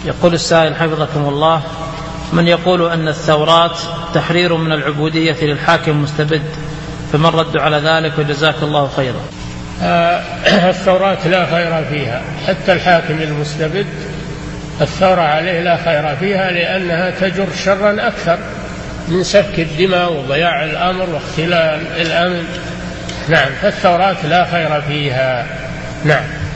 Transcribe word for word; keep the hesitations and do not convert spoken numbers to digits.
يقول السائل حفظكم الله: من يقول أن الثورات تحرير من العبودية للحاكم المستبد، فما الرد على ذلك؟ وجزاك الله خيرا. آه الثورات لا خير فيها، حتى الحاكم المستبد الثورة عليه لا خير فيها، لأنها تجر شرا أكثر من سفك الدماء وضياع الأمر واختلال الأمن. نعم، فالثورات لا خير فيها. نعم.